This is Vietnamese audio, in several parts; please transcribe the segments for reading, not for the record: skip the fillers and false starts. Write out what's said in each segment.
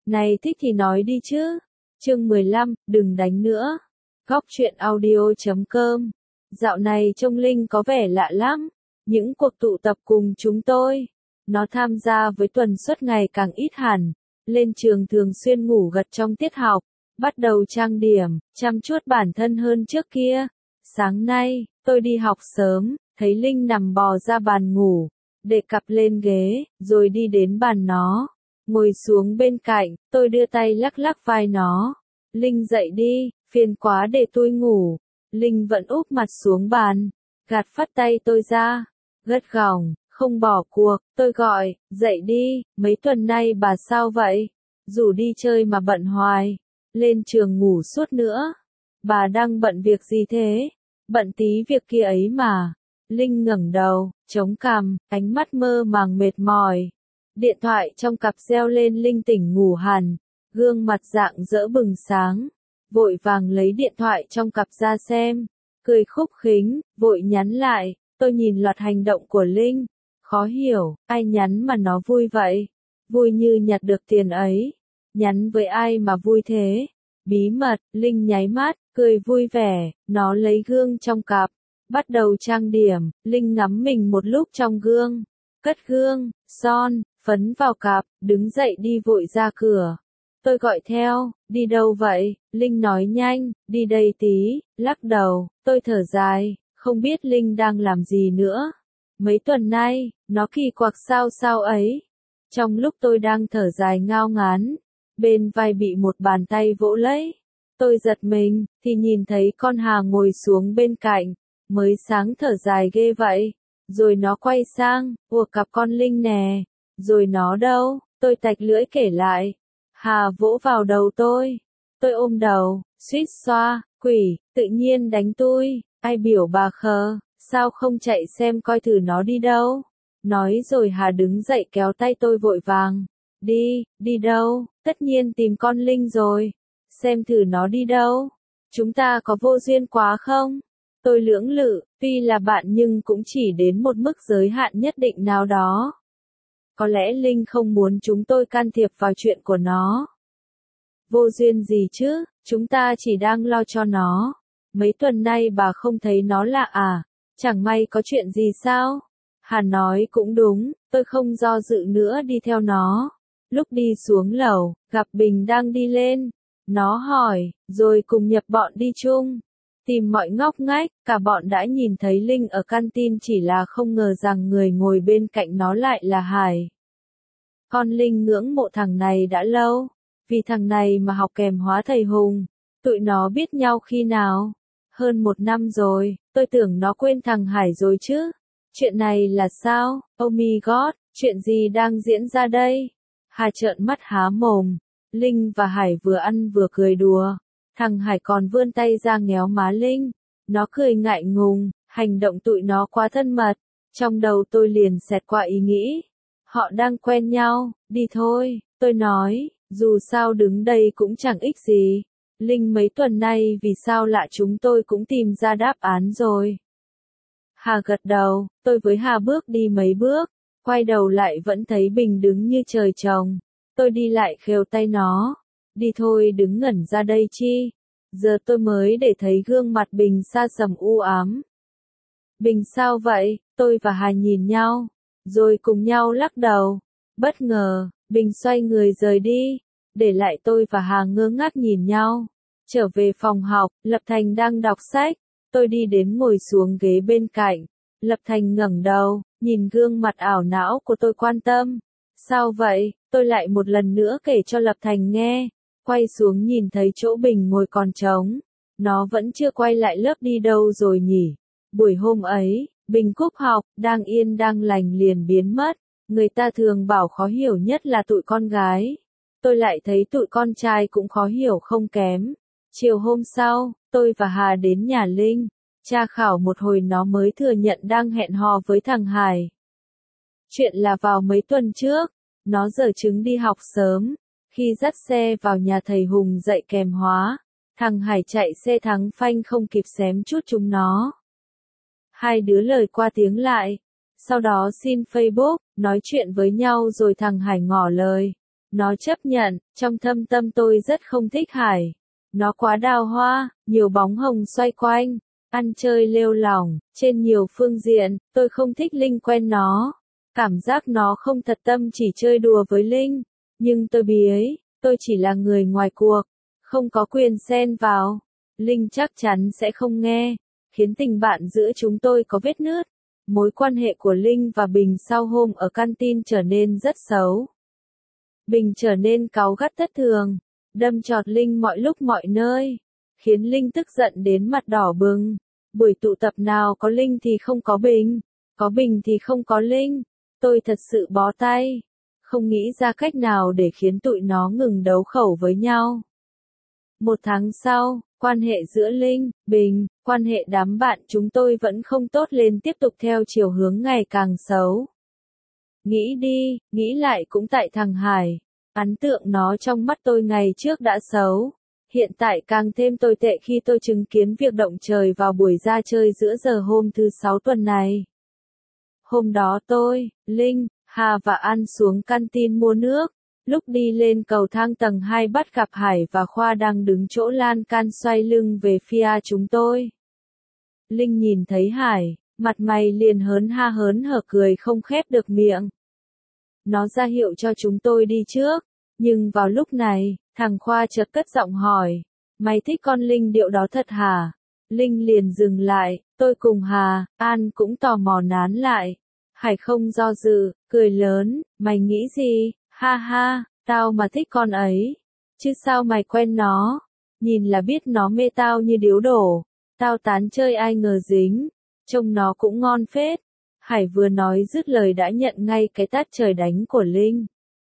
Này thích thì nói đi chứ. Chương 15, đừng đánh nữa. Góc truyện audio.com. Dạo này trông Linh có vẻ lạ lắm. Những cuộc tụ tập cùng chúng tôi, nó tham gia với tuần suất ngày càng ít hẳn. Lên trường thường xuyên ngủ gật trong tiết học, bắt đầu trang điểm, chăm chút bản thân hơn trước kia. Sáng nay, tôi đi học sớm, thấy Linh nằm bò ra bàn ngủ, để cặp lên ghế, rồi đi đến bàn nó. Ngồi xuống bên cạnh, tôi đưa tay lắc lắc vai nó. Linh dậy đi, phiền quá để tôi ngủ. Linh vẫn úp mặt xuống bàn, gạt phắt tay tôi ra. Gắt gỏng, không bỏ cuộc, tôi gọi, dậy đi, mấy tuần nay bà sao vậy? Rủ đi chơi mà bận hoài, lên trường ngủ suốt nữa. Bà đang bận việc gì thế? Bận tí việc kia ấy mà. Linh ngẩng đầu, chống cằm, ánh mắt mơ màng mệt mỏi. Điện thoại trong cặp reo lên. Linh tỉnh ngủ hẳn, gương mặt rạng rỡ bừng sáng. Vội vàng lấy điện thoại trong cặp ra xem, cười khúc khính, vội nhắn lại. Tôi nhìn loạt hành động của Linh, khó hiểu, ai nhắn mà nó vui vậy? Vui như nhặt được tiền ấy. Nhắn với ai mà vui thế? Bí mật. Linh nháy mắt, cười vui vẻ, nó lấy gương trong cặp, bắt đầu trang điểm. Linh ngắm mình một lúc trong gương, cất gương, son, phấn vào cặp, đứng dậy đi vội ra cửa. Tôi gọi theo, đi đâu vậy? Linh nói nhanh, đi đây tí, lắc đầu. Tôi thở dài, không biết Linh đang làm gì nữa. Mấy tuần nay, nó kỳ quặc sao sao ấy. Trong lúc tôi đang thở dài ngao ngán, bên vai bị một bàn tay vỗ lấy. Tôi giật mình, thì nhìn thấy con Hà ngồi xuống bên cạnh. Mới sáng thở dài ghê vậy. Rồi nó quay sang, ủa cặp con Linh nè. Rồi nó đâu? Tôi tạch lưỡi kể lại. Hà vỗ vào đầu tôi. Tôi ôm đầu, suýt xoa, quỷ, tự nhiên đánh tôi. Ai biểu bà khờ, sao không chạy xem coi thử nó đi đâu? Nói rồi Hà đứng dậy kéo tay tôi vội vàng. Đi đâu? Tất nhiên tìm con Linh rồi. Xem thử nó đi đâu? Chúng ta có vô duyên quá không? Tôi lưỡng lự, tuy là bạn nhưng cũng chỉ đến một mức giới hạn nhất định nào đó. Có lẽ Linh không muốn chúng tôi can thiệp vào chuyện của nó. Vô duyên gì chứ, chúng ta chỉ đang lo cho nó. Mấy tuần nay bà không thấy nó lạ à? Chẳng may có chuyện gì sao? Hà nói cũng đúng, tôi không do dự nữa đi theo nó. Lúc đi xuống lầu, gặp Bình đang đi lên. Nó hỏi, rồi cùng nhập bọn đi chung. Tìm mọi ngóc ngách, cả bọn đã nhìn thấy Linh ở canteen, chỉ là không ngờ rằng người ngồi bên cạnh nó lại là Hải. Con Linh ngưỡng mộ thằng này đã lâu, vì thằng này mà học kèm hóa thầy Hùng. Tụi nó biết nhau khi nào? Hơn 1 năm rồi, tôi tưởng nó quên thằng Hải rồi chứ. Chuyện này là sao? Oh my god, chuyện gì đang diễn ra đây? Hà trợn mắt há mồm. Linh và Hải vừa ăn vừa cười đùa. Thằng Hải còn vươn tay ra nhéo má Linh. Nó cười ngại ngùng, hành động tụi nó quá thân mật. Trong đầu tôi liền xẹt qua ý nghĩ. Họ đang quen nhau, đi thôi, tôi nói, dù sao đứng đây cũng chẳng ích gì. Linh mấy tuần nay vì sao lạ, chúng tôi cũng tìm ra đáp án rồi. Hà gật đầu, tôi với Hà bước đi mấy bước, quay đầu lại vẫn thấy Bình đứng như trời trồng. Tôi đi lại khều tay nó, đi thôi đứng ngẩn ra đây chi. Giờ tôi mới để thấy gương mặt Bình xa sầm u ám. Bình sao vậy? Tôi và Hà nhìn nhau, rồi cùng nhau lắc đầu. Bất ngờ, Bình xoay người rời đi, để lại tôi và Hà ngơ ngác nhìn nhau. Trở về phòng học, Lập Thành đang đọc sách. Tôi đi đến ngồi xuống ghế bên cạnh. Lập Thành ngẩng đầu, nhìn gương mặt ảo não của tôi quan tâm. Sao vậy? Tôi lại một lần nữa kể cho Lập Thành nghe. Quay xuống nhìn thấy chỗ Bình ngồi còn trống. Nó vẫn chưa quay lại lớp, đi đâu rồi nhỉ? Buổi hôm ấy, Bình cúp học, đang yên đang lành liền biến mất. Người ta thường bảo khó hiểu nhất là tụi con gái. Tôi lại thấy tụi con trai cũng khó hiểu không kém. Chiều hôm sau, tôi và Hà đến nhà Linh. Tra khảo một hồi nó mới thừa nhận đang hẹn hò với thằng Hải. Chuyện là vào mấy tuần trước, nó giở trứng đi học sớm. Khi dắt xe vào nhà thầy Hùng dạy kèm hóa, thằng Hải chạy xe thắng phanh không kịp xém chút chúng nó. Hai đứa lời qua tiếng lại, sau đó xin Facebook, nói chuyện với nhau rồi thằng Hải ngỏ lời. Nó chấp nhận, trong thâm tâm tôi rất không thích Hải. Nó quá đào hoa, nhiều bóng hồng xoay quanh, ăn chơi lêu lỏng, trên nhiều phương diện, tôi không thích Linh quen nó. Cảm giác nó không thật tâm chỉ chơi đùa với Linh, nhưng tôi biết, tôi chỉ là người ngoài cuộc, không có quyền xen vào. Linh chắc chắn sẽ không nghe, khiến tình bạn giữa chúng tôi có vết nứt. Mối quan hệ của Linh và Bình sau hôm ở canteen trở nên rất xấu. Bình trở nên cáu gắt thất thường, đâm chọt Linh mọi lúc mọi nơi, khiến Linh tức giận đến mặt đỏ bừng. Buổi tụ tập nào có Linh thì không có Bình, có Bình thì không có Linh. Tôi thật sự bó tay, không nghĩ ra cách nào để khiến tụi nó ngừng đấu khẩu với nhau. Một tháng sau, quan hệ giữa Linh, Bình, quan hệ đám bạn chúng tôi vẫn không tốt lên, tiếp tục theo chiều hướng ngày càng xấu. Nghĩ đi, nghĩ lại cũng tại thằng Hải. Ấn tượng nó trong mắt tôi ngày trước đã xấu. Hiện tại càng thêm tồi tệ khi tôi chứng kiến việc động trời vào buổi ra chơi giữa giờ hôm thứ 6 tuần này. Hôm đó tôi, Linh, Hà và An xuống canteen mua nước. Lúc đi lên cầu thang tầng 2 bắt gặp Hải và Khoa đang đứng chỗ lan can xoay lưng về phía chúng tôi. Linh nhìn thấy Hải, mặt mày liền hớn hở cười không khép được miệng. Nó ra hiệu cho chúng tôi đi trước, nhưng vào lúc này, thằng Khoa chợt cất giọng hỏi, mày thích con Linh điệu đó thật hả? Linh liền dừng lại, tôi cùng Hà, An cũng tò mò nán lại. Hải không do dự, cười lớn, mày nghĩ gì? Ha ha, tao mà thích con ấy. Chứ sao mày quen nó? Nhìn là biết nó mê tao như điếu đổ. Tao tán chơi ai ngờ dính. Trông nó cũng ngon phết. Hải vừa nói dứt lời đã nhận ngay cái tát trời đánh của Linh.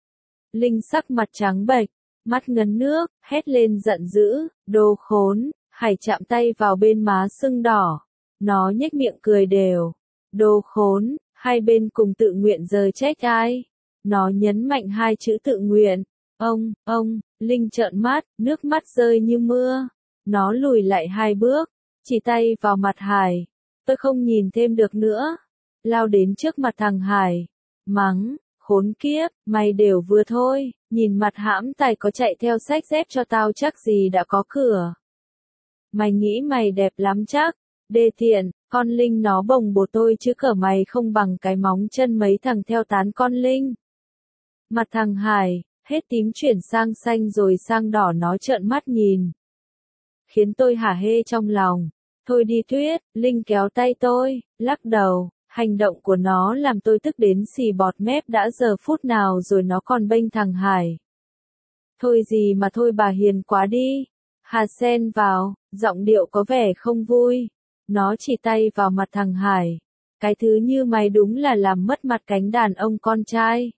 Linh sắc mặt trắng bệch, mắt ngấn nước, hét lên giận dữ, đồ khốn. Hải chạm tay vào bên má sưng đỏ. Nó nhếch miệng cười đều. Đồ khốn, hai bên cùng tự nguyện giờ trách ai? Nó nhấn mạnh hai chữ tự nguyện. Ông, Linh trợn mắt, nước mắt rơi như mưa. Nó lùi lại 2 bước, chỉ tay vào mặt Hải. Tôi không nhìn thêm được nữa. Lao đến trước mặt thằng Hải. Mắng, khốn kiếp, mày đều vừa thôi. Nhìn mặt hãm tài có chạy theo xách dép cho tao chắc gì đã có cửa. Mày nghĩ mày đẹp lắm chắc. Đê tiện, con Linh nó bồng bột tôi chứ cỡ mày không bằng cái móng chân mấy thằng theo tán con Linh. Mặt thằng Hải, hết tím chuyển sang xanh rồi sang đỏ, nó trợn mắt nhìn. Khiến tôi hả hê trong lòng. Thôi đi Tuyết, Linh kéo tay tôi, lắc đầu, hành động của nó làm tôi tức đến xì bọt mép. Đã giờ phút nào rồi nó còn bênh thằng Hải. Thôi gì mà thôi, bà hiền quá đi. Hà xen vào, giọng điệu có vẻ không vui. Nó chỉ tay vào mặt thằng Hải. Cái thứ như mày đúng là làm mất mặt cánh đàn ông con trai.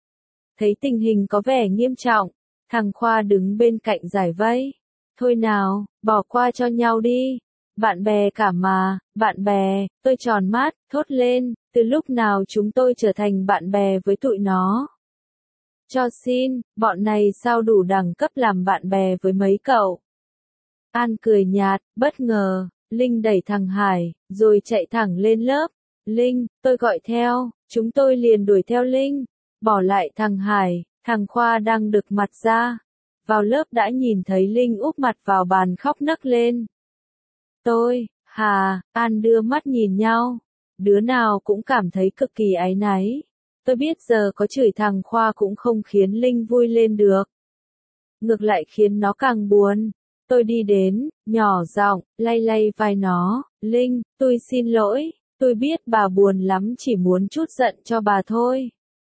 Thấy tình hình có vẻ nghiêm trọng, thằng Khoa đứng bên cạnh giải vây. Thôi nào, bỏ qua cho nhau đi. Bạn bè cả mà, bạn bè. Tôi tròn mắt, thốt lên, từ lúc nào chúng tôi trở thành bạn bè với tụi nó? Cho xin, bọn này sao đủ đẳng cấp làm bạn bè với mấy cậu? An cười nhạt, bất ngờ. Linh đẩy thằng Hải, rồi chạy thẳng lên lớp. Linh, tôi gọi theo, chúng tôi liền đuổi theo Linh. Bỏ lại thằng Hải, thằng Khoa đang đực mặt ra. Vào lớp đã nhìn thấy Linh úp mặt vào bàn khóc nấc lên. Tôi, Hà, An đưa mắt nhìn nhau. Đứa nào cũng cảm thấy cực kỳ áy náy. Tôi biết giờ có chửi thằng Khoa cũng không khiến Linh vui lên được. Ngược lại khiến nó càng buồn. Tôi đi đến, nhỏ giọng, lay lay vai nó. Linh, tôi xin lỗi. Tôi biết bà buồn lắm, chỉ muốn trút giận cho bà thôi.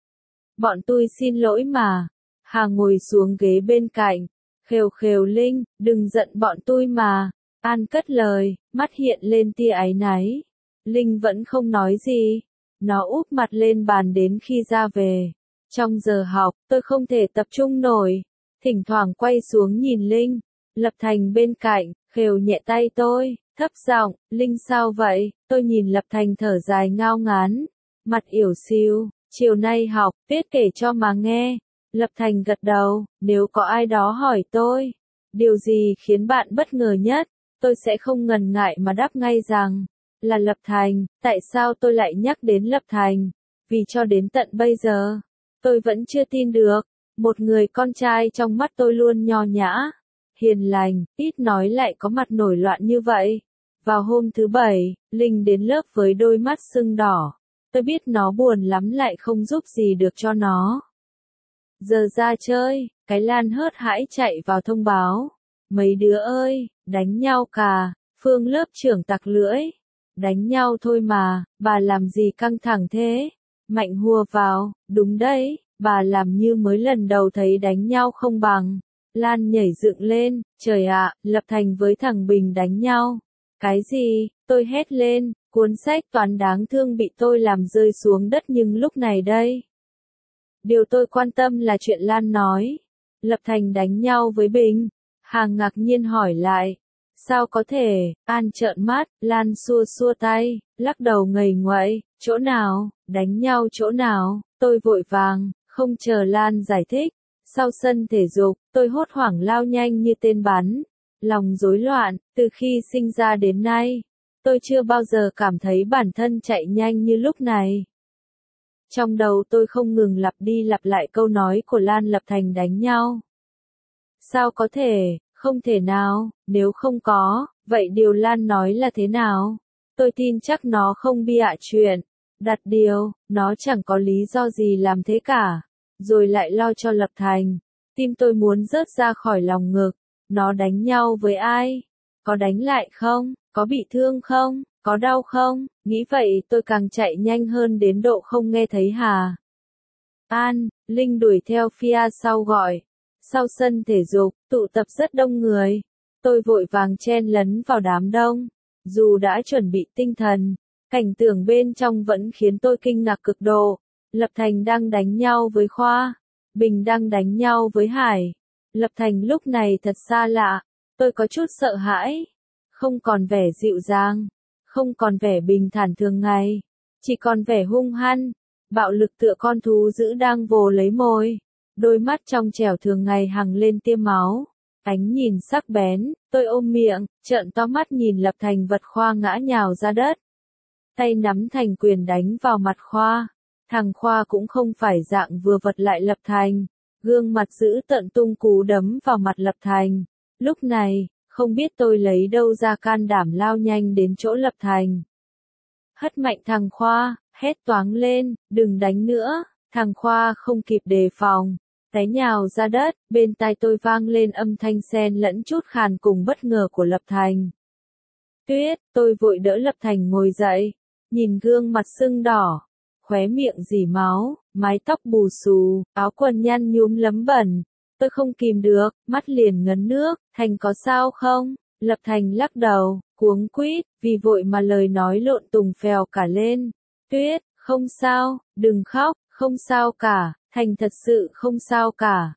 Bọn tôi xin lỗi mà. Hà ngồi xuống ghế bên cạnh. Khều khều Linh, đừng giận bọn tôi mà. An cất lời, mắt hiện lên tia áy náy. Linh vẫn không nói gì. Nó úp mặt lên bàn đến khi ra về. Trong giờ học, tôi không thể tập trung nổi. Thỉnh thoảng quay xuống nhìn Linh. Lập Thành bên cạnh, khều nhẹ tay tôi, thấp giọng, Linh sao vậy? Tôi nhìn Lập Thành thở dài ngao ngán. Mặt ỉu xìu, chiều nay học, Tuyết kể cho mà nghe. Lập Thành gật đầu, nếu có ai đó hỏi tôi, điều gì khiến bạn bất ngờ nhất? Tôi sẽ không ngần ngại mà đáp ngay rằng, là Lập Thành. Tại sao tôi lại nhắc đến Lập Thành? Vì cho đến tận bây giờ, tôi vẫn chưa tin được. Một người con trai trong mắt tôi luôn nho nhã, hiền lành, ít nói lại có mặt nổi loạn như vậy. Vào hôm thứ bảy, Linh đến lớp với đôi mắt sưng đỏ. Tôi biết nó buồn lắm lại không giúp gì được cho nó. Giờ ra chơi, cái Lan hớt hãi chạy vào thông báo. Mấy đứa ơi, đánh nhau cả, Phương lớp trưởng tặc lưỡi. Đánh nhau thôi mà, bà làm gì căng thẳng thế? Mạnh hùa vào, đúng đấy, bà làm như mới lần đầu thấy đánh nhau không bằng. Lan nhảy dựng lên, trời ạ, Lập Thành với thằng Bình đánh nhau. Cái gì? Tôi hét lên, cuốn sách toán đáng thương bị tôi làm rơi xuống đất nhưng lúc này đây. Điều tôi quan tâm là chuyện Lan nói. Lập Thành đánh nhau với Bình. Hàng ngạc nhiên hỏi lại. Sao có thể? An trợn mắt, Lan xua xua tay, lắc đầu ngây nguậy. Chỗ nào? Đánh nhau chỗ nào? Tôi vội vàng, không chờ Lan giải thích. Sau sân thể dục, tôi hốt hoảng lao nhanh như tên bắn. Lòng rối loạn, từ khi sinh ra đến nay. Tôi chưa bao giờ cảm thấy bản thân chạy nhanh như lúc này. Trong đầu tôi không ngừng lặp đi lặp lại câu nói của Lan Lập Thành đánh nhau. Sao có thể, không thể nào, nếu không có, vậy điều Lan nói là thế nào? Tôi tin chắc nó không bịa chuyện, đặt điều, nó chẳng có lý do gì làm thế cả. Rồi lại lo cho Lập Thành. Tim tôi muốn rớt ra khỏi lòng ngực. Nó đánh nhau với ai? Có đánh lại không? Có bị thương không? Có đau không? Nghĩ vậy tôi càng chạy nhanh hơn đến độ không nghe thấy hà. An, Linh đuổi theo phía sau gọi. Sau sân thể dục, tụ tập rất đông người. Tôi vội vàng chen lấn vào đám đông. Dù đã chuẩn bị tinh thần, cảnh tượng bên trong vẫn khiến tôi kinh ngạc cực độ. Lập Thành đang đánh nhau với Khoa. Bình đang đánh nhau với Hải. Lập Thành lúc này thật xa lạ. Tôi có chút sợ hãi. Không còn vẻ dịu dàng. Không còn vẻ bình thản thường ngày. Chỉ còn vẻ hung hăng. Bạo lực tựa con thú dữ đang vồ lấy mồi. Đôi mắt trong trẻo thường ngày hằng lên tia máu. Ánh nhìn sắc bén. Tôi ôm miệng, trợn to mắt nhìn Lập Thành vật Khoa ngã nhào ra đất. Tay nắm thành quyền đánh vào mặt Khoa. Thằng Khoa cũng không phải dạng vừa vật lại Lập Thành. Gương mặt dữ tợn tung cú đấm vào mặt Lập Thành. Lúc này, không biết tôi lấy đâu ra can đảm lao nhanh đến chỗ Lập Thành. Hất mạnh thằng Khoa, hét toáng lên, đừng đánh nữa. Thằng Khoa không kịp đề phòng, té nhào ra đất, bên tai tôi vang lên âm thanh xen lẫn chút khàn cùng bất ngờ của Lập Thành. Tuyết, tôi vội đỡ Lập Thành ngồi dậy, nhìn gương mặt sưng đỏ, khóe miệng rỉ máu, mái tóc bù xù, áo quần nhăn nhúm lấm bẩn. Tôi không kìm được, mắt liền ngấn nước. Thành có sao không? Lập Thành lắc đầu, cuống quýt, vì vội mà lời nói lộn tùng phèo cả lên. Tuyết, không sao, đừng khóc, không sao cả. Thành thật sự không sao cả.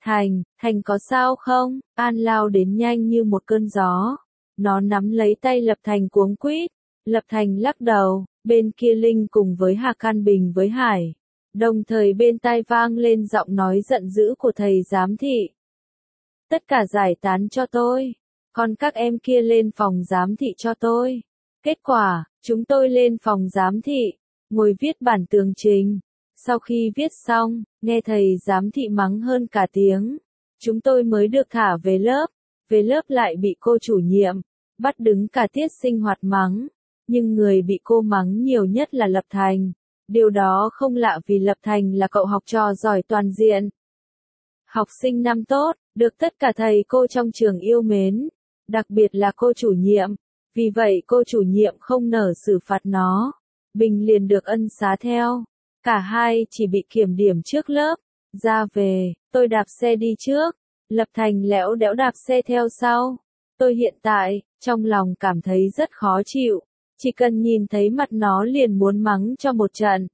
Thành có sao không? An lao đến nhanh như một cơn gió. Nó nắm lấy tay Lập Thành cuống quýt. Lập Thành lắc đầu, bên kia Linh cùng với Hà Can Bình với Hải. Đồng thời bên tai vang lên giọng nói giận dữ của thầy giám thị. Tất cả giải tán cho tôi. Còn các em kia lên phòng giám thị cho tôi. Kết quả, chúng tôi lên phòng giám thị, ngồi viết bản tường trình. Sau khi viết xong, nghe thầy giám thị mắng hơn cả tiếng. Chúng tôi mới được thả về lớp. Về lớp lại bị cô chủ nhiệm bắt đứng cả tiết sinh hoạt mắng. Nhưng người bị cô mắng nhiều nhất là Lập Thành. Điều đó không lạ vì Lập Thành là cậu học trò giỏi toàn diện. Học sinh năm tốt, được tất cả thầy cô trong trường yêu mến. Đặc biệt là cô chủ nhiệm. Vì vậy cô chủ nhiệm không nỡ xử phạt nó. Bình liền được ân xá theo. Cả hai chỉ bị kiểm điểm trước lớp. Ra về, tôi đạp xe đi trước. Lập Thành lẽo đẽo đạp xe theo sau. Tôi hiện tại, trong lòng cảm thấy rất khó chịu. Chỉ cần nhìn thấy mặt nó liền muốn mắng cho một trận.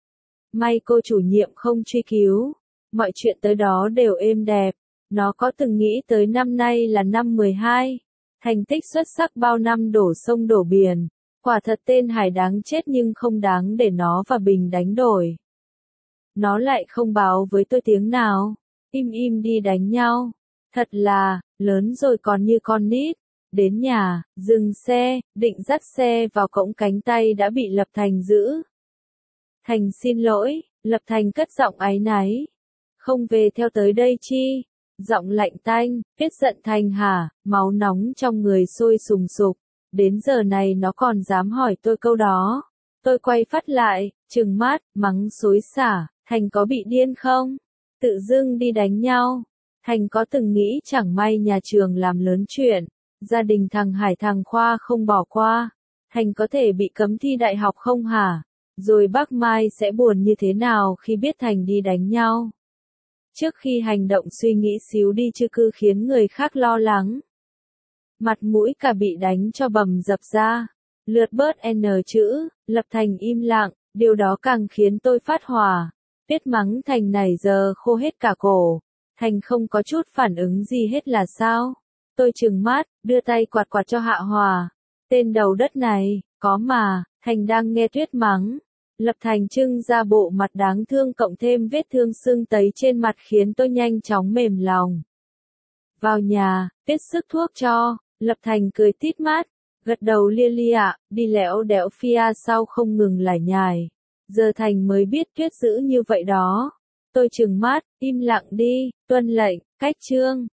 May cô chủ nhiệm không truy cứu. Mọi chuyện tới đó đều êm đẹp. Nó có từng nghĩ tới năm nay là năm 12. Thành tích xuất sắc bao năm đổ sông đổ biển. Quả thật tên Hải đáng chết nhưng không đáng để nó và Bình đánh đổi. Nó lại không báo với tôi tiếng nào. Im im đi đánh nhau. Thật là, lớn rồi còn như con nít. Đến nhà, dừng xe, định dắt xe vào cổng cánh tay đã bị Lập Thành giữ. Thành xin lỗi, Lập Thành cất giọng áy náy. Không về theo tới đây chi? Giọng lạnh tanh, Tuyết giận thành hả, máu nóng trong người sôi sùng sục. Đến giờ này nó còn dám hỏi tôi câu đó. Tôi quay phát lại, trừng mắt, mắng xối xả, Thành có bị điên không? Tự dưng đi đánh nhau. Thành có từng nghĩ chẳng may nhà trường làm lớn chuyện, gia đình thằng Hải thằng Khoa không bỏ qua. Thành có thể bị cấm thi đại học không hả? Rồi bác Mai sẽ buồn như thế nào khi biết Thành đi đánh nhau? Trước khi hành động suy nghĩ xíu đi chứ cứ khiến người khác lo lắng. Mặt mũi cả bị đánh cho bầm dập ra. Lượt bớt N chữ, Lập Thành im lặng, điều đó càng khiến tôi phát hỏa. Tuyết mắng Thành này giờ khô hết cả cổ. Thành không có chút phản ứng gì hết là sao? Tôi trừng mắt, đưa tay quạt quạt cho hạ hòa. Tên đầu đất này, có mà, Thành đang nghe Tuyết mắng. Lập Thành trưng ra bộ mặt đáng thương cộng thêm vết thương sưng tấy trên mặt khiến tôi nhanh chóng mềm lòng. Vào nhà, Tuyết sức thuốc cho, Lập Thành cười tít mắt, gật đầu lia lia, đi lẽo đẽo phía sau không ngừng lải nhải. Giờ Thành mới biết Tuyết dữ như vậy đó. Tôi trừng mắt, im lặng đi, tuân lệnh, cách chương.